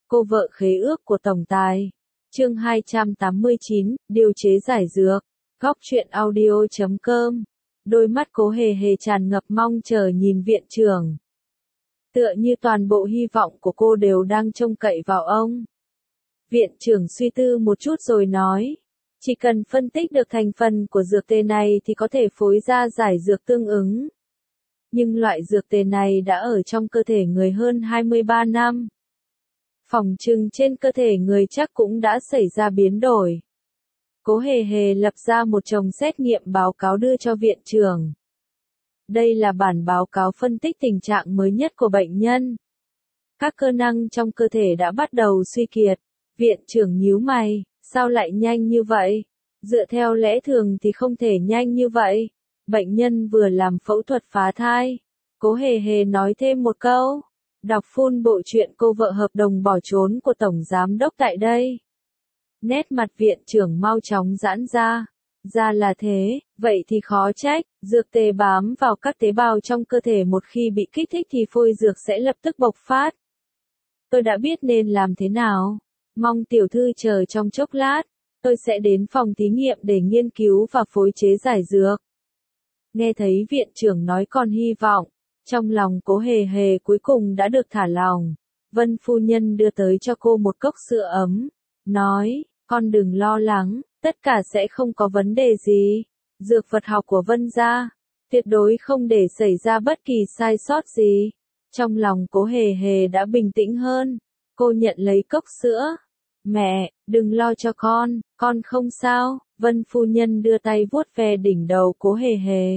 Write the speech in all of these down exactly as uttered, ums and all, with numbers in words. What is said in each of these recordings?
Cô vợ khế ước của tổng tài. Chương hai trăm tám mươi chín, điều chế giải dược. Góc truyện audio chấm com. Đôi mắt Cố Hề Hề tràn ngập mong chờ nhìn viện trưởng. Tựa như toàn bộ hy vọng của cô đều đang trông cậy vào ông. Viện trưởng suy tư một chút rồi nói. Chỉ cần phân tích được thành phần của dược tề này thì có thể phối ra giải dược tương ứng. Nhưng loại dược tề này đã ở trong cơ thể người hơn hai mươi ba năm. Phỏng chừng trên cơ thể người chắc cũng đã xảy ra biến đổi. Cố Hề Hề lập ra một chồng xét nghiệm báo cáo đưa cho viện trưởng. Đây là bản báo cáo phân tích tình trạng mới nhất của bệnh nhân. Các cơ năng trong cơ thể đã bắt đầu suy kiệt. Viện trưởng nhíu mày, sao lại nhanh như vậy? Dựa theo lẽ thường thì không thể nhanh như vậy. Bệnh nhân vừa làm phẫu thuật phá thai. Cố Hề Hề nói thêm một câu. Đọc full bộ truyện Cô vợ hợp đồng bỏ trốn của Tổng Giám đốc tại đây. Nét mặt viện trưởng mau chóng giãn ra. Ra là thế, vậy thì khó trách, dược tề bám vào các tế bào trong cơ thể một khi bị kích thích thì phôi dược sẽ lập tức bộc phát. Tôi đã biết nên làm thế nào. Mong tiểu thư chờ trong chốc lát, tôi sẽ đến phòng thí nghiệm để nghiên cứu và phối chế giải dược. Nghe thấy viện trưởng nói còn hy vọng, trong lòng Cố Hề Hề cuối cùng đã được thả lòng. Vân phu nhân đưa tới cho cô một cốc sữa ấm, nói, con đừng lo lắng, tất cả sẽ không có vấn đề gì. Dược vật học của Vân gia, tuyệt đối không để xảy ra bất kỳ sai sót gì. Trong lòng Cố Hề Hề đã bình tĩnh hơn, cô nhận lấy cốc sữa. Mẹ, đừng lo cho con, con không sao. Vân phu nhân đưa tay vuốt ve đỉnh đầu Cố Hề Hề.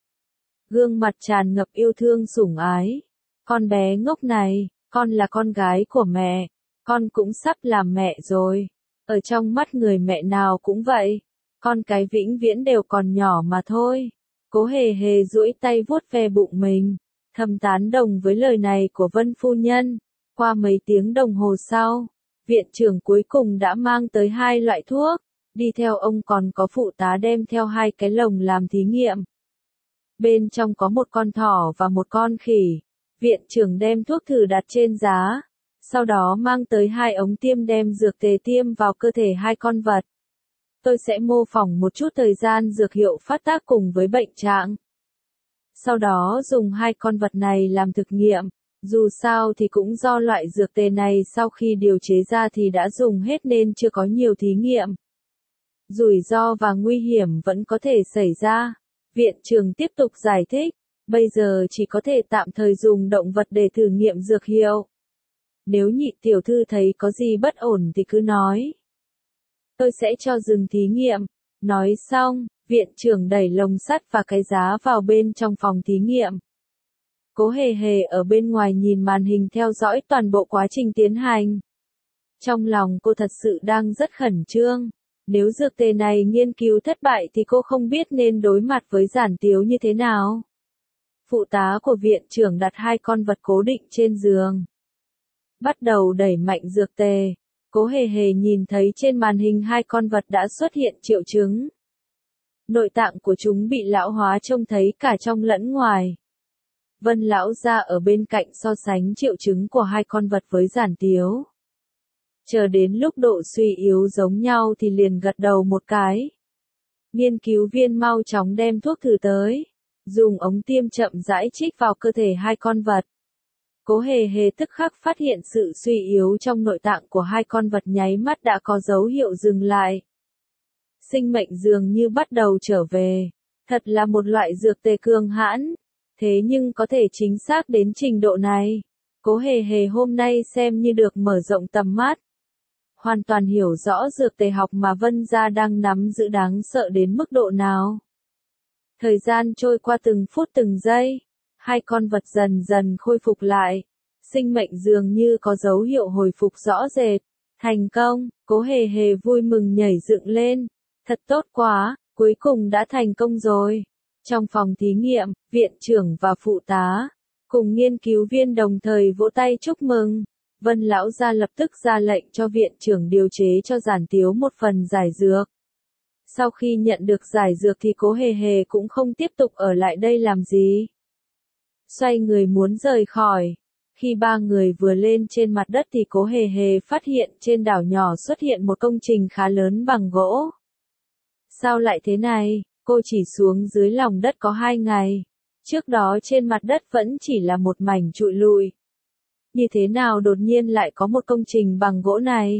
Gương mặt tràn ngập yêu thương sủng ái. Con bé ngốc này, con là con gái của mẹ, con cũng sắp làm mẹ rồi. Ở trong mắt người mẹ nào cũng vậy, con cái vĩnh viễn đều còn nhỏ mà thôi. Cố Hề Hề duỗi tay vuốt ve bụng mình, thầm tán đồng với lời này của Vân phu nhân. Qua mấy tiếng đồng hồ sau, viện trưởng cuối cùng đã mang tới hai loại thuốc, đi theo ông còn có phụ tá đem theo hai cái lồng làm thí nghiệm. Bên trong có một con thỏ và một con khỉ. Viện trưởng đem thuốc thử đặt trên giá, sau đó mang tới hai ống tiêm đem dược tề tiêm vào cơ thể hai con vật. Tôi sẽ mô phỏng một chút thời gian dược hiệu phát tác cùng với bệnh trạng. Sau đó dùng hai con vật này làm thực nghiệm, dù sao thì cũng do loại dược tề này sau khi điều chế ra thì đã dùng hết nên chưa có nhiều thí nghiệm. Rủi ro và nguy hiểm vẫn có thể xảy ra. Viện trưởng tiếp tục giải thích, bây giờ chỉ có thể tạm thời dùng động vật để thử nghiệm dược hiệu. Nếu nhị tiểu thư thấy có gì bất ổn thì cứ nói. Tôi sẽ cho dừng thí nghiệm. Nói xong, viện trưởng đẩy lồng sắt và cái giá vào bên trong phòng thí nghiệm. Cố Hề Hề ở bên ngoài nhìn màn hình theo dõi toàn bộ quá trình tiến hành. Trong lòng cô thật sự đang rất khẩn trương. Nếu dược tề này nghiên cứu thất bại thì cô không biết nên đối mặt với Giản Tiếu như thế nào. Phụ tá của viện trưởng đặt hai con vật cố định trên giường. Bắt đầu đẩy mạnh dược tề. Cố Hề Hề nhìn thấy trên màn hình hai con vật đã xuất hiện triệu chứng. Nội tạng của chúng bị lão hóa trông thấy cả trong lẫn ngoài. Vân lão gia ở bên cạnh so sánh triệu chứng của hai con vật với Giản Tiếu. Chờ đến lúc độ suy yếu giống nhau thì liền gật đầu một cái. Nghiên cứu viên mau chóng đem thuốc thử tới, dùng ống tiêm chậm rãi trích vào cơ thể hai con vật. Cố Hề Hề tức khắc phát hiện sự suy yếu trong nội tạng của hai con vật nháy mắt đã có dấu hiệu dừng lại. Sinh mệnh dường như bắt đầu trở về. Thật là một loại dược tề cường hãn. Thế nhưng có thể chính xác đến trình độ này. Cố Hề Hề hôm nay xem như được mở rộng tầm mắt. Hoàn toàn hiểu rõ dược tề học mà Vân gia đang nắm giữ đáng sợ đến mức độ nào. Thời gian trôi qua từng phút từng giây. Hai con vật dần dần khôi phục lại. Sinh mệnh dường như có dấu hiệu hồi phục rõ rệt. Thành công, Cố Hề Hề vui mừng nhảy dựng lên. Thật tốt quá, cuối cùng đã thành công rồi. Trong phòng thí nghiệm, viện trưởng và phụ tá, cùng nghiên cứu viên đồng thời vỗ tay chúc mừng. Vân lão gia lập tức ra lệnh cho viện trưởng điều chế cho Giản Tiếu một phần giải dược. Sau khi nhận được giải dược thì Cố Hề Hề cũng không tiếp tục ở lại đây làm gì. Xoay người muốn rời khỏi. Khi ba người vừa lên trên mặt đất thì Cố Hề Hề phát hiện trên đảo nhỏ xuất hiện một công trình khá lớn bằng gỗ. Sao lại thế này? Cô chỉ xuống dưới lòng đất có hai ngày. Trước đó trên mặt đất vẫn chỉ là một mảnh trụi lùi. Như thế nào đột nhiên lại có một công trình bằng gỗ này?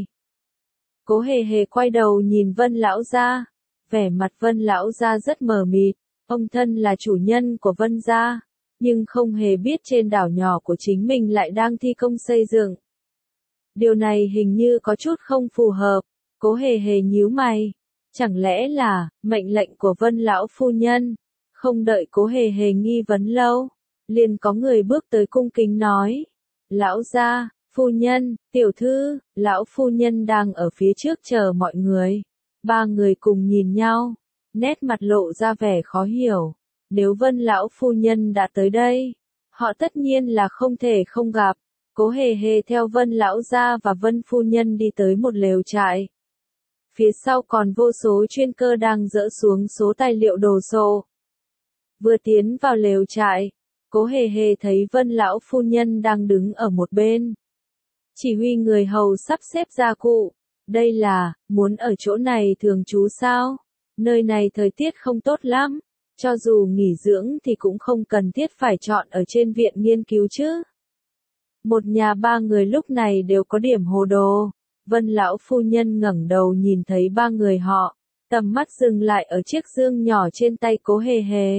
Cố Hề Hề quay đầu nhìn Vân lão gia. Vẻ mặt Vân lão gia rất mờ mịt. Ông thân là chủ nhân của Vân gia, nhưng không hề biết trên đảo nhỏ của chính mình lại đang thi công xây dựng. Điều này hình như có chút không phù hợp. Cố Hề Hề nhíu mày. Chẳng lẽ là mệnh lệnh của Vân lão phu nhân? Không đợi Cố Hề Hề nghi vấn lâu, liền có người bước tới cung kính nói: "Lão gia, phu nhân, tiểu thư, lão phu nhân đang ở phía trước chờ mọi người." Ba người cùng nhìn nhau, nét mặt lộ ra vẻ khó hiểu. Nếu Vân lão phu nhân đã tới đây, họ tất nhiên là không thể không gặp. Cố Hề Hề theo Vân lão gia và Vân phu nhân đi tới một lều trại. Phía sau còn vô số chuyên cơ đang dỡ xuống số tài liệu đồ sộ. Vừa tiến vào lều trại, Cố Hề Hề thấy Vân lão phu nhân đang đứng ở một bên, chỉ huy người hầu sắp xếp gia cụ. Đây là, muốn ở chỗ này thường trú sao? Nơi này thời tiết không tốt lắm, cho dù nghỉ dưỡng thì cũng không cần thiết phải chọn ở trên viện nghiên cứu chứ. Một nhà ba người lúc này đều có điểm hồ đồ. Vân lão phu nhân ngẩng đầu nhìn thấy ba người họ, tầm mắt dừng lại ở chiếc dương nhỏ trên tay Cố Hề Hề.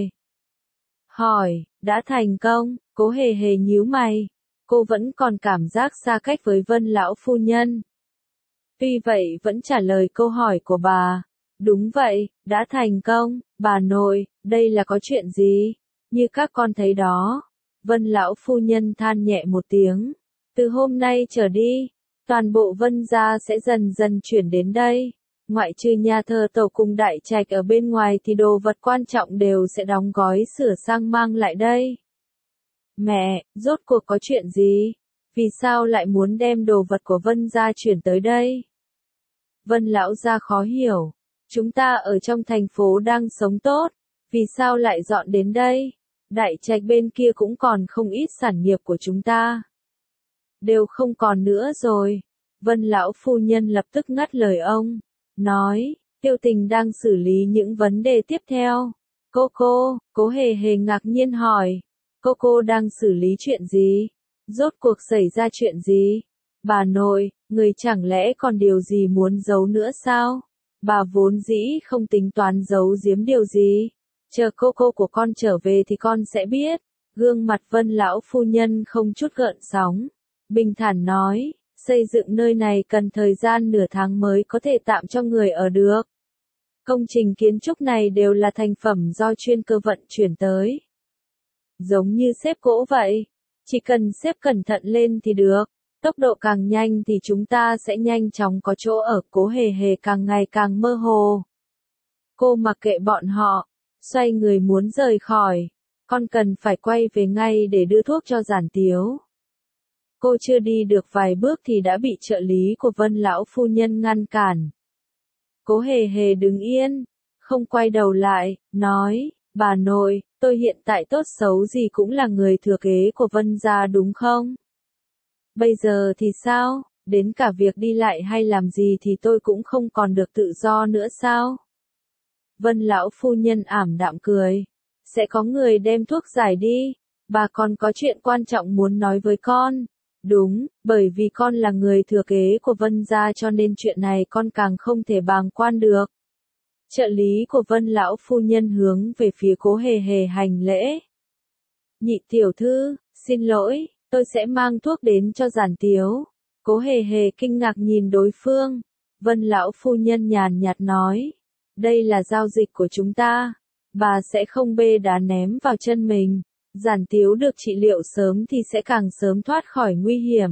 Hỏi, đã thành công? Cố Hề Hề nhíu mày. Cô vẫn còn cảm giác xa cách với Vân lão phu nhân. Tuy vậy vẫn trả lời câu hỏi của bà. Đúng vậy, đã thành công, bà nội, đây là có chuyện gì? Như các con thấy đó. Vân lão phu nhân than nhẹ một tiếng. Từ hôm nay trở đi, toàn bộ Vân gia sẽ dần dần chuyển đến đây. Ngoại trừ nhà thờ tổ cùng đại trạch ở bên ngoài thì đồ vật quan trọng đều sẽ đóng gói sửa sang mang lại đây. Mẹ, rốt cuộc có chuyện gì? Vì sao lại muốn đem đồ vật của Vân gia chuyển tới đây? Vân lão gia khó hiểu. Chúng ta ở trong thành phố đang sống tốt, vì sao lại dọn đến đây? Đại trạch bên kia cũng còn không ít sản nghiệp của chúng ta. Đều không còn nữa rồi. Vân lão phu nhân lập tức ngắt lời ông, nói, Tiêu Tình đang xử lý những vấn đề tiếp theo. Cô cô, Cố Hề Hề ngạc nhiên hỏi, cô cô đang xử lý chuyện gì? Rốt cuộc xảy ra chuyện gì? Bà nội, người chẳng lẽ còn điều gì muốn giấu nữa sao? Bà vốn dĩ không tính toán giấu giếm điều gì. Chờ cô cô của con trở về thì con sẽ biết. Gương mặt Vân lão phu nhân không chút gợn sóng, bình thản nói, xây dựng nơi này cần thời gian nửa tháng mới có thể tạm cho người ở được. Công trình kiến trúc này đều là thành phẩm do chuyên cơ vận chuyển tới. Giống như xếp gỗ vậy, chỉ cần xếp cẩn thận lên thì được. Tốc độ càng nhanh thì chúng ta sẽ nhanh chóng có chỗ ở. Cố Hề Hề càng ngày càng mơ hồ. Cô mặc kệ bọn họ, xoay người muốn rời khỏi. Con cần phải quay về ngay để đưa thuốc cho Giản Tiếu. Cô chưa đi được vài bước thì đã bị trợ lý của Vân lão phu nhân ngăn cản. Cố Hề Hề đứng yên, không quay đầu lại, nói, bà nội, tôi hiện tại tốt xấu gì cũng là người thừa kế của Vân gia đúng không? Bây giờ thì sao? Đến cả việc đi lại hay làm gì thì tôi cũng không còn được tự do nữa sao? Vân lão phu nhân ảm đạm cười. Sẽ có người đem thuốc giải đi. Bà còn có chuyện quan trọng muốn nói với con. Đúng, bởi vì con là người thừa kế của Vân gia cho nên chuyện này con càng không thể bàng quan được. Trợ lý của Vân lão phu nhân hướng về phía Cố Hề Hề hành lễ. Nhị tiểu thư, xin lỗi, tôi sẽ mang thuốc đến cho Giản Tiếu. Cố Hề Hề kinh ngạc nhìn đối phương. Vân lão phu nhân nhàn nhạt nói, đây là giao dịch của chúng ta. Bà sẽ không bê đá ném vào chân mình. Giản Tiếu được trị liệu sớm thì sẽ càng sớm thoát khỏi nguy hiểm.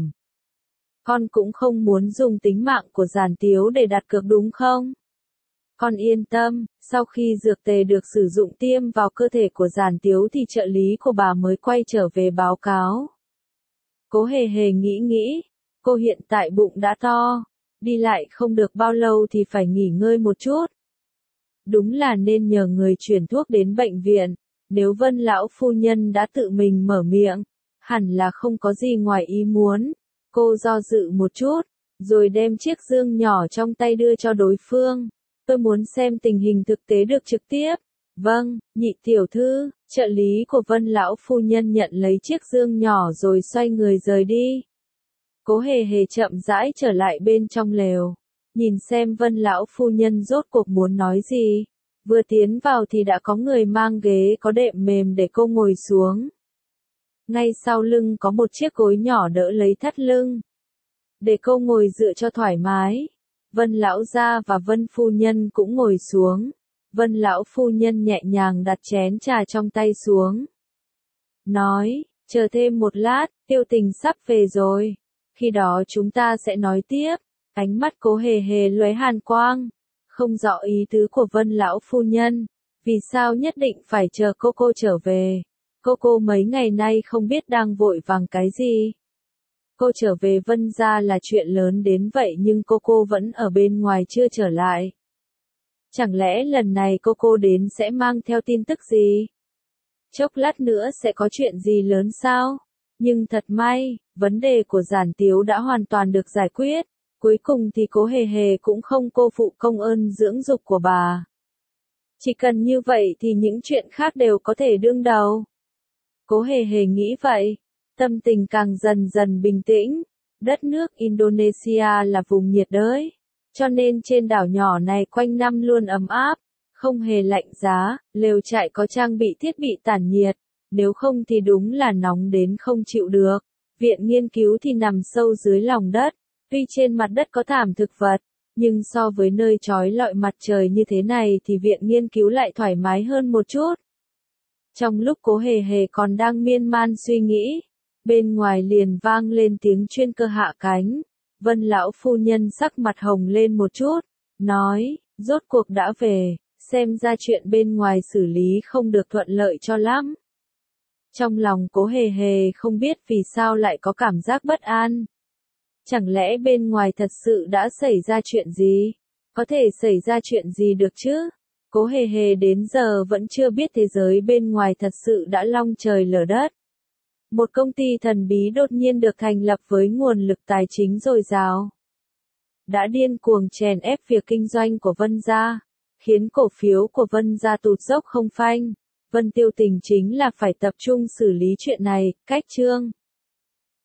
Con cũng không muốn dùng tính mạng của Giản Tiếu để đặt cược đúng không? Con yên tâm, sau khi dược tề được sử dụng tiêm vào cơ thể của Giản Tiếu thì trợ lý của bà mới quay trở về báo cáo. Cố Hề Hề nghĩ nghĩ, cô hiện tại bụng đã to, đi lại không được bao lâu thì phải nghỉ ngơi một chút. Đúng là nên nhờ người chuyển thuốc đến bệnh viện. Nếu Vân lão phu nhân đã tự mình mở miệng, Hẳn là không có gì ngoài ý muốn. Cô do dự một chút, rồi đem chiếc dương nhỏ trong tay đưa cho đối phương. Tôi muốn xem tình hình thực tế được trực tiếp. Vâng, nhị tiểu thư, trợ lý của Vân lão phu nhân nhận lấy chiếc dương nhỏ rồi xoay người rời đi. Cố Hề Hề chậm rãi trở lại bên trong lều, nhìn xem Vân lão phu nhân rốt cuộc muốn nói gì. Vừa tiến vào thì đã có người mang ghế có đệm mềm để cô ngồi xuống. Ngay sau lưng có một chiếc gối nhỏ đỡ lấy thắt lưng, để cô ngồi dựa cho thoải mái. Vân lão gia và Vân phu nhân cũng ngồi xuống. Vân lão phu nhân nhẹ nhàng đặt chén trà trong tay xuống. Nói, chờ thêm một lát, Tiêu Tình sắp về rồi. Khi đó chúng ta sẽ nói tiếp. Ánh mắt Cố Hề Hề lóe hàn quang. Không rõ ý tứ của Vân lão phu nhân. Vì sao nhất định phải chờ cô cô trở về? Cô cô mấy ngày nay không biết đang vội vàng cái gì. Cô trở về Vân gia là chuyện lớn đến vậy nhưng cô cô vẫn ở bên ngoài chưa trở lại. Chẳng lẽ lần này cô cô đến sẽ mang theo tin tức gì? Chốc lát nữa sẽ có chuyện gì lớn sao? Nhưng thật may, vấn đề của Giản Tiếu đã hoàn toàn được giải quyết. Cuối cùng thì Cố Hề Hề cũng không cô phụ công ơn dưỡng dục của bà. Chỉ cần như vậy thì những chuyện khác đều có thể đương đầu. Cố Hề Hề nghĩ vậy, tâm tình càng dần dần bình tĩnh. Đất nước Indonesia là vùng nhiệt đới, cho nên trên đảo nhỏ này quanh năm luôn ấm áp, không hề lạnh giá, lều trại có trang bị thiết bị tản nhiệt, nếu không thì đúng là nóng đến không chịu được. Viện nghiên cứu thì nằm sâu dưới lòng đất, tuy trên mặt đất có thảm thực vật, nhưng so với nơi chói lọi mặt trời như thế này thì viện nghiên cứu lại thoải mái hơn một chút. Trong lúc Cố Hề Hề còn đang miên man suy nghĩ, bên ngoài liền vang lên tiếng chuyên cơ hạ cánh. Vân lão phu nhân sắc mặt hồng lên một chút, nói, rốt cuộc đã về, xem ra chuyện bên ngoài xử lý không được thuận lợi cho lắm. Trong lòng Cố Hề Hề không biết vì sao lại có cảm giác bất an. Chẳng lẽ bên ngoài thật sự đã xảy ra chuyện gì? Có thể xảy ra chuyện gì được chứ? Cố Hề Hề đến giờ vẫn chưa biết thế giới bên ngoài thật sự đã long trời lở đất. Một công ty thần bí đột nhiên được thành lập với nguồn lực tài chính dồi dào, đã điên cuồng chèn ép việc kinh doanh của Vân gia, khiến cổ phiếu của Vân gia tụt dốc không phanh. Vân Tiêu Tình chính là phải tập trung xử lý chuyện này. Cách chương